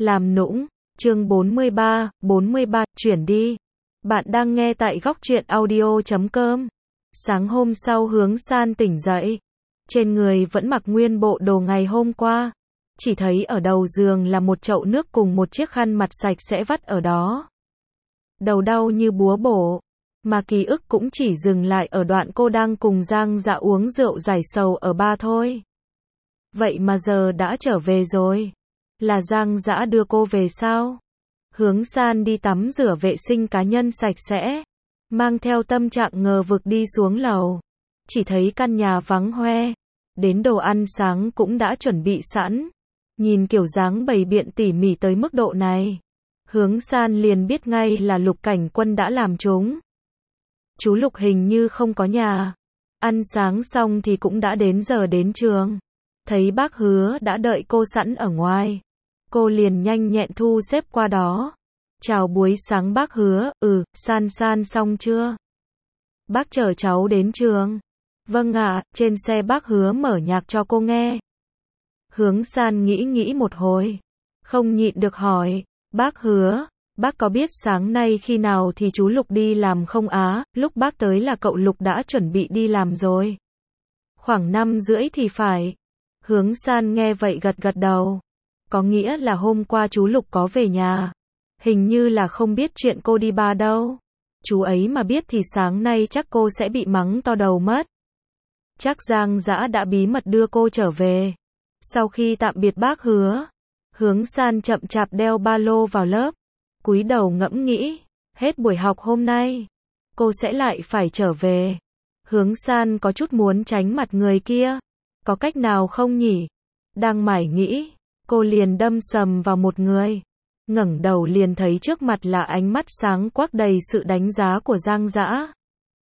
Làm nũng, chương 43, chuyển đi. Bạn đang nghe tại góc truyện audio.com. Sáng hôm sau Hướng San tỉnh dậy. Trên người vẫn mặc nguyên bộ đồ ngày hôm qua. Chỉ thấy ở đầu giường là một chậu nước cùng một chiếc khăn mặt sạch sẽ vắt ở đó. Đầu đau như búa bổ. Mà ký ức cũng chỉ dừng lại ở đoạn cô đang cùng Giang Dạ uống rượu giải sầu ở bar thôi. Vậy mà giờ đã trở về rồi. Là Giang Dã đưa cô về sao? Hướng San đi tắm rửa vệ sinh cá nhân sạch sẽ, mang theo tâm trạng ngờ vực đi xuống lầu. Chỉ thấy căn nhà vắng hoe, đến đồ ăn sáng cũng đã chuẩn bị sẵn. Nhìn kiểu dáng bày biện tỉ mỉ tới mức độ này, Hướng San liền biết ngay là Lục Cảnh Quân đã làm chúng. Chú Lục hình như không có nhà. Ăn sáng xong thì cũng đã đến giờ đến trường. Thấy bác Hứa đã đợi cô sẵn ở ngoài, cô liền nhanh nhẹn thu xếp qua đó. Chào buổi sáng bác Hứa, San xong chưa? Bác chở cháu đến trường. Vâng ạ, trên xe bác Hứa mở nhạc cho cô nghe. Hướng San nghĩ một hồi, không nhịn được hỏi, bác Hứa, bác có biết sáng nay khi nào thì chú Lục đi làm không á? Lúc bác tới là cậu Lục đã chuẩn bị đi làm rồi. Khoảng 5:30 thì phải. Hướng San nghe vậy gật đầu. Có nghĩa là hôm qua chú Lục có về nhà. Hình như là không biết chuyện cô đi bar đâu. Chú ấy mà biết thì sáng nay chắc cô sẽ bị mắng to đầu mất. Chắc Giang Dã đã bí mật đưa cô trở về. Sau khi tạm biệt bác Hứa, Hướng San chậm chạp đeo ba lô vào lớp, cúi đầu ngẫm nghĩ, hết buổi học hôm nay, cô sẽ lại phải trở về. Hướng San có chút muốn tránh mặt người kia. Có cách nào không nhỉ? Đang mải nghĩ, cô liền đâm sầm vào một người. Ngẩng đầu liền thấy trước mặt là ánh mắt sáng quắc đầy sự đánh giá của Giang Dã.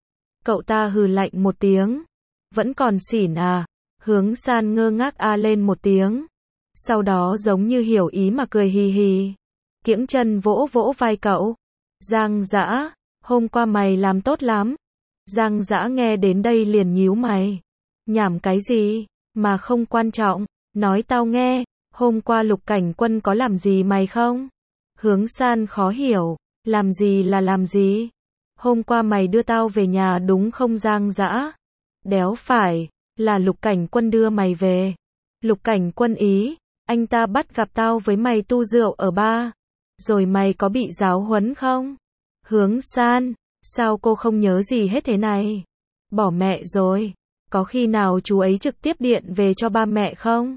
Cậu ta hừ lạnh một tiếng. Vẫn còn xỉn à? Hướng San ngơ ngác a lên một tiếng. Sau đó giống như hiểu ý mà cười hì hì. Kiễng chân vỗ vai cậu. Giang Dã, hôm qua mày làm tốt lắm. Giang Dã nghe đến đây liền nhíu mày. Nhảm cái gì? Mà không quan trọng. Nói tao nghe, hôm qua Lục Cảnh Quân có làm gì mày không? Hướng San khó hiểu. Làm gì là làm gì? Hôm qua mày đưa tao về nhà đúng không Giang Dã? Đéo phải, là Lục Cảnh Quân đưa mày về. Lục Cảnh Quân ý, anh ta bắt gặp tao với mày tu rượu ở bar. Rồi mày có bị giáo huấn không? Hướng San, sao cô không nhớ gì hết thế này? Bỏ mẹ rồi. Có khi nào chú ấy trực tiếp điện về cho ba mẹ không?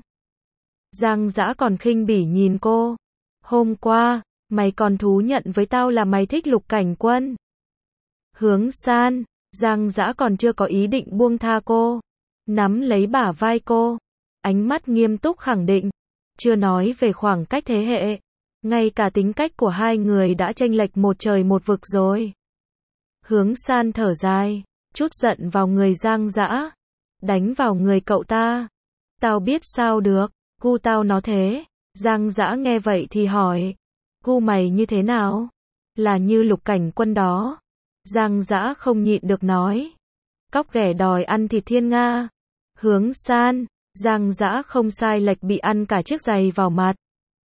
Giang Dã còn khinh bỉ nhìn cô. Hôm qua, mày còn thú nhận với tao là mày thích Lục Cảnh Quân. Hướng San, Giang Dã còn chưa có ý định buông tha cô. Nắm lấy bả vai cô. Ánh mắt nghiêm túc khẳng định. Chưa nói về khoảng cách thế hệ. Ngay cả tính cách của hai người đã chênh lệch một trời một vực rồi. Hướng San thở dài. Chút giận vào người Giang Dã. Đánh vào người cậu ta. Tao biết sao được. Gu tao nó thế. Giang Dã nghe vậy thì hỏi. Gu mày như thế nào? Là như Lục Cảnh Quân đó. Giang Dã không nhịn được nói. Cóc ghẻ đòi ăn thịt thiên nga. Hướng San, Giang Dã không sai lệch bị ăn cả chiếc giày vào mặt.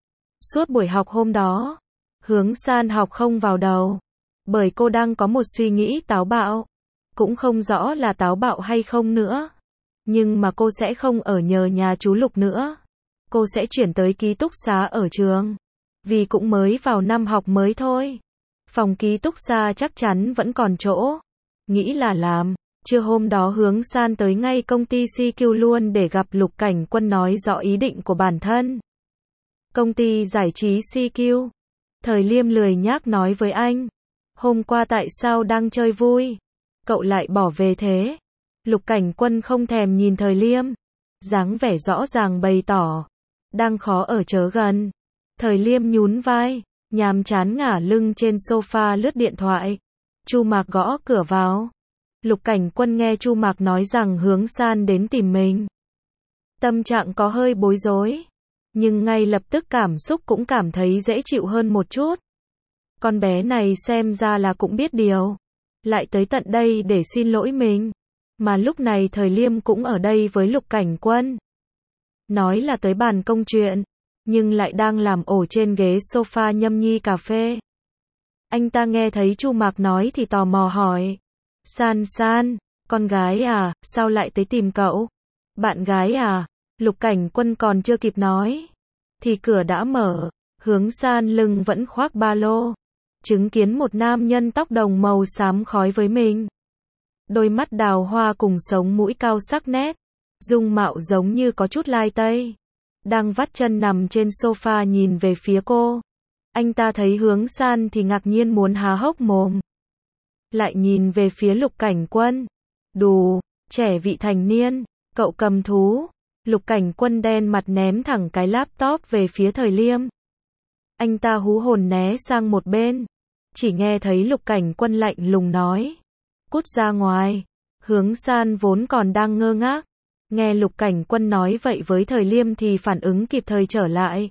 Suốt buổi học hôm đó, Hướng San học không vào đầu. Bởi cô đang có một suy nghĩ táo bạo. Cũng không rõ là táo bạo hay không nữa. Nhưng mà cô sẽ không ở nhờ nhà chú Lục nữa. Cô sẽ chuyển tới ký túc xá ở trường. Vì cũng mới vào năm học mới thôi. Phòng ký túc xá chắc chắn vẫn còn chỗ. Nghĩ là làm. Trưa hôm đó Hướng San tới ngay công ty CQ luôn để gặp Lục Cảnh Quân nói rõ ý định của bản thân. Công ty giải trí CQ. Thời Liêm lười nhác nói với anh. Hôm qua tại sao đang chơi vui? Cậu lại bỏ về thế? Lục Cảnh Quân không thèm nhìn Thời Liêm. Dáng vẻ rõ ràng bày tỏ. Đang khó ở chớ gần. Thời Liêm nhún vai. Nhàm chán ngả lưng trên sofa lướt điện thoại. Chu Mạc gõ cửa vào. Lục Cảnh Quân nghe Chu Mạc nói rằng Hướng San đến tìm mình. Tâm trạng có hơi bối rối. Nhưng ngay lập tức cảm xúc cũng cảm thấy dễ chịu hơn một chút. Con bé này xem ra là cũng biết điều. Lại tới tận đây để xin lỗi mình. Mà lúc này Thời Liêm cũng ở đây với Lục Cảnh Quân. Nói là tới bàn công chuyện. nhưng lại đang làm ổ trên ghế sofa nhâm nhi cà phê. Anh ta nghe thấy Chu Mạc nói thì tò mò hỏi. San San, con gái à, sao lại tới tìm cậu? Bạn gái à? Lục Cảnh Quân còn chưa kịp nói thì cửa đã mở, Hướng San lưng vẫn khoác ba lô, chứng kiến một nam nhân tóc đồng màu xám khói với mình. Đôi mắt đào hoa cùng sống mũi cao sắc nét, dung mạo giống như có chút lai tây. Đang vắt chân nằm trên sofa nhìn về phía cô. Anh ta thấy Hướng San thì ngạc nhiên muốn há hốc mồm. Lại nhìn về phía Lục Cảnh Quân. Đù, trẻ vị thành niên, cậu cầm thú. Lục Cảnh Quân đen mặt ném thẳng cái laptop về phía Thời Liêm. Anh ta hú hồn né sang một bên. Chỉ nghe thấy Lục Cảnh Quân lạnh lùng nói. Cút ra ngoài. Hướng San vốn còn đang ngơ ngác. Nghe Lục Cảnh Quân nói vậy với Thời Liêm thì phản ứng kịp thời trở lại.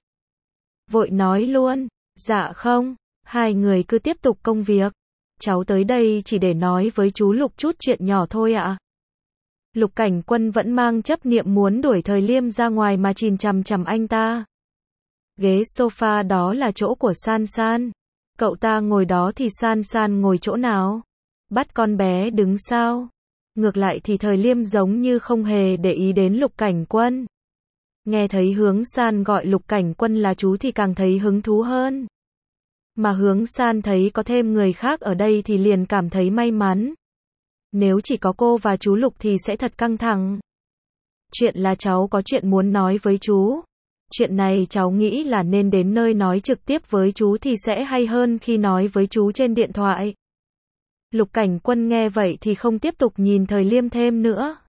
Vội nói luôn. Dạ không, hai người cứ tiếp tục công việc. Cháu tới đây chỉ để nói với chú Lục chút chuyện nhỏ thôi ạ. Lục Cảnh Quân vẫn mang chấp niệm muốn đuổi Thời Liêm ra ngoài mà chìm chằm chằm anh ta. Ghế sofa đó là chỗ của San San. Cậu ta ngồi đó thì San San ngồi chỗ nào? Bắt con bé đứng sao? Ngược lại thì Thời Liêm giống như không hề để ý đến Lục Cảnh Quân. Nghe thấy Hướng San gọi Lục Cảnh Quân là chú thì càng thấy hứng thú hơn. Mà Hướng San thấy có thêm người khác ở đây thì liền cảm thấy may mắn. Nếu chỉ có cô và chú Lục thì sẽ thật căng thẳng. Chuyện là cháu có chuyện muốn nói với chú. Chuyện này cháu nghĩ là nên đến nơi nói trực tiếp với chú thì sẽ hay hơn khi nói với chú trên điện thoại. Lục Cảnh Quân nghe vậy thì không tiếp tục nhìn Thời Liêm thêm nữa.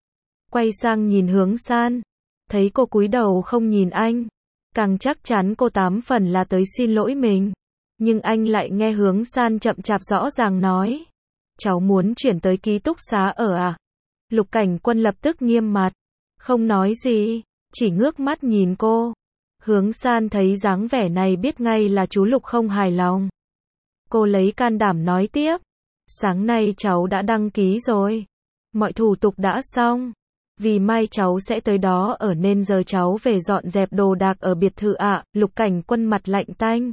Quay sang nhìn Hướng San. Thấy cô cúi đầu không nhìn anh. Càng chắc chắn cô 8 phần là tới xin lỗi mình. Nhưng anh lại nghe Hướng San chậm chạp rõ ràng nói. Cháu muốn chuyển tới ký túc xá ở à? Lục Cảnh Quân lập tức nghiêm mặt. Không nói gì, chỉ ngước mắt nhìn cô. Hướng San thấy dáng vẻ này biết ngay là chú Lục không hài lòng. Cô lấy can đảm nói tiếp. Sáng nay cháu đã đăng ký rồi. Mọi thủ tục đã xong. Vì mai cháu sẽ tới đó ở nên giờ cháu về dọn dẹp đồ đạc ở biệt thự ạ. Lục Cảnh Quân mặt lạnh tanh.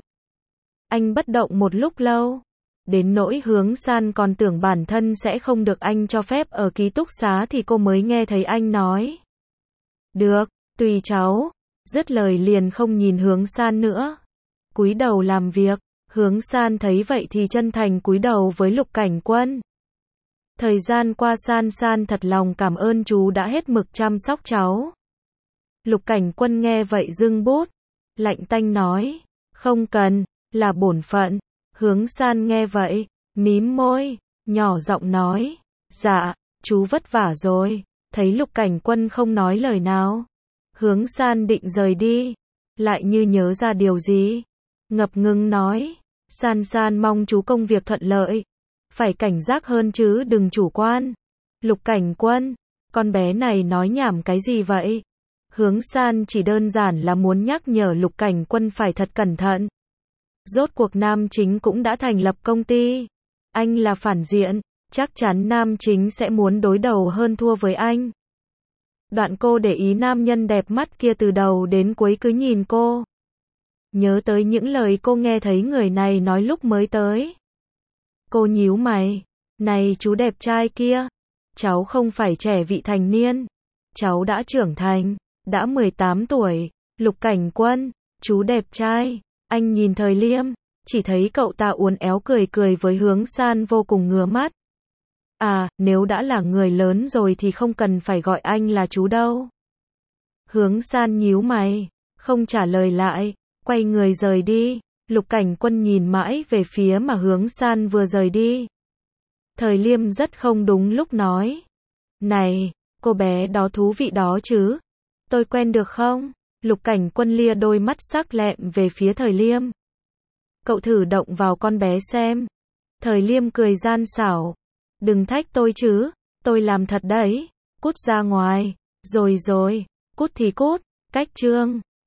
Anh bất động một lúc lâu. Đến nỗi Hướng San còn tưởng bản thân sẽ không được anh cho phép ở ký túc xá thì cô mới nghe thấy anh nói. Được, tùy cháu. Dứt lời liền không nhìn Hướng San nữa. Cúi đầu làm việc. Hướng San thấy vậy thì chân thành cúi đầu với Lục Cảnh Quân. Thời gian qua San San thật lòng cảm ơn chú đã hết mực chăm sóc cháu. Lục Cảnh Quân nghe vậy dưng bút. Lạnh tanh nói. Không cần, là bổn phận. Hướng San nghe vậy, mím môi, nhỏ giọng nói. Dạ, chú vất vả rồi. Thấy Lục Cảnh Quân không nói lời nào. Hướng San định rời đi. Lại như nhớ ra điều gì. Ngập ngừng nói. San San mong chú công việc thuận lợi. Phải cảnh giác hơn chứ đừng chủ quan. Lục Cảnh Quân, con bé này nói nhảm cái gì vậy? Hướng San chỉ đơn giản là muốn nhắc nhở Lục Cảnh Quân phải thật cẩn thận. Rốt cuộc nam chính cũng đã thành lập công ty. Anh là phản diện, chắc chắn nam chính sẽ muốn đối đầu hơn thua với anh. Đoạn cô để ý nam nhân đẹp mắt kia từ đầu đến cuối cứ nhìn cô. Nhớ tới những lời cô nghe thấy người này nói lúc mới tới. Cô nhíu mày. Này chú đẹp trai kia. Cháu không phải trẻ vị thành niên. Cháu đã trưởng thành. Đã 18 tuổi. Lục Cảnh Quân. Chú đẹp trai. Anh nhìn Thời Liêm. Chỉ thấy cậu ta uốn éo cười cười với Hướng San vô cùng ngứa mắt. À, nếu đã là người lớn rồi thì không cần phải gọi anh là chú đâu. Hướng San nhíu mày. Không trả lời lại. Quay người rời đi. Lục Cảnh Quân nhìn mãi về phía mà Hướng San vừa rời đi. Thời Liêm rất không đúng lúc nói. Này, cô bé đó thú vị đó chứ. Tôi quen được không? Lục Cảnh Quân lia đôi mắt sắc lẹm về phía Thời Liêm. Cậu thử động vào con bé xem. Thời Liêm cười gian xảo. Đừng thách tôi chứ. Tôi làm thật đấy. Cút ra ngoài. Rồi rồi. Cút thì cút. Cách chương.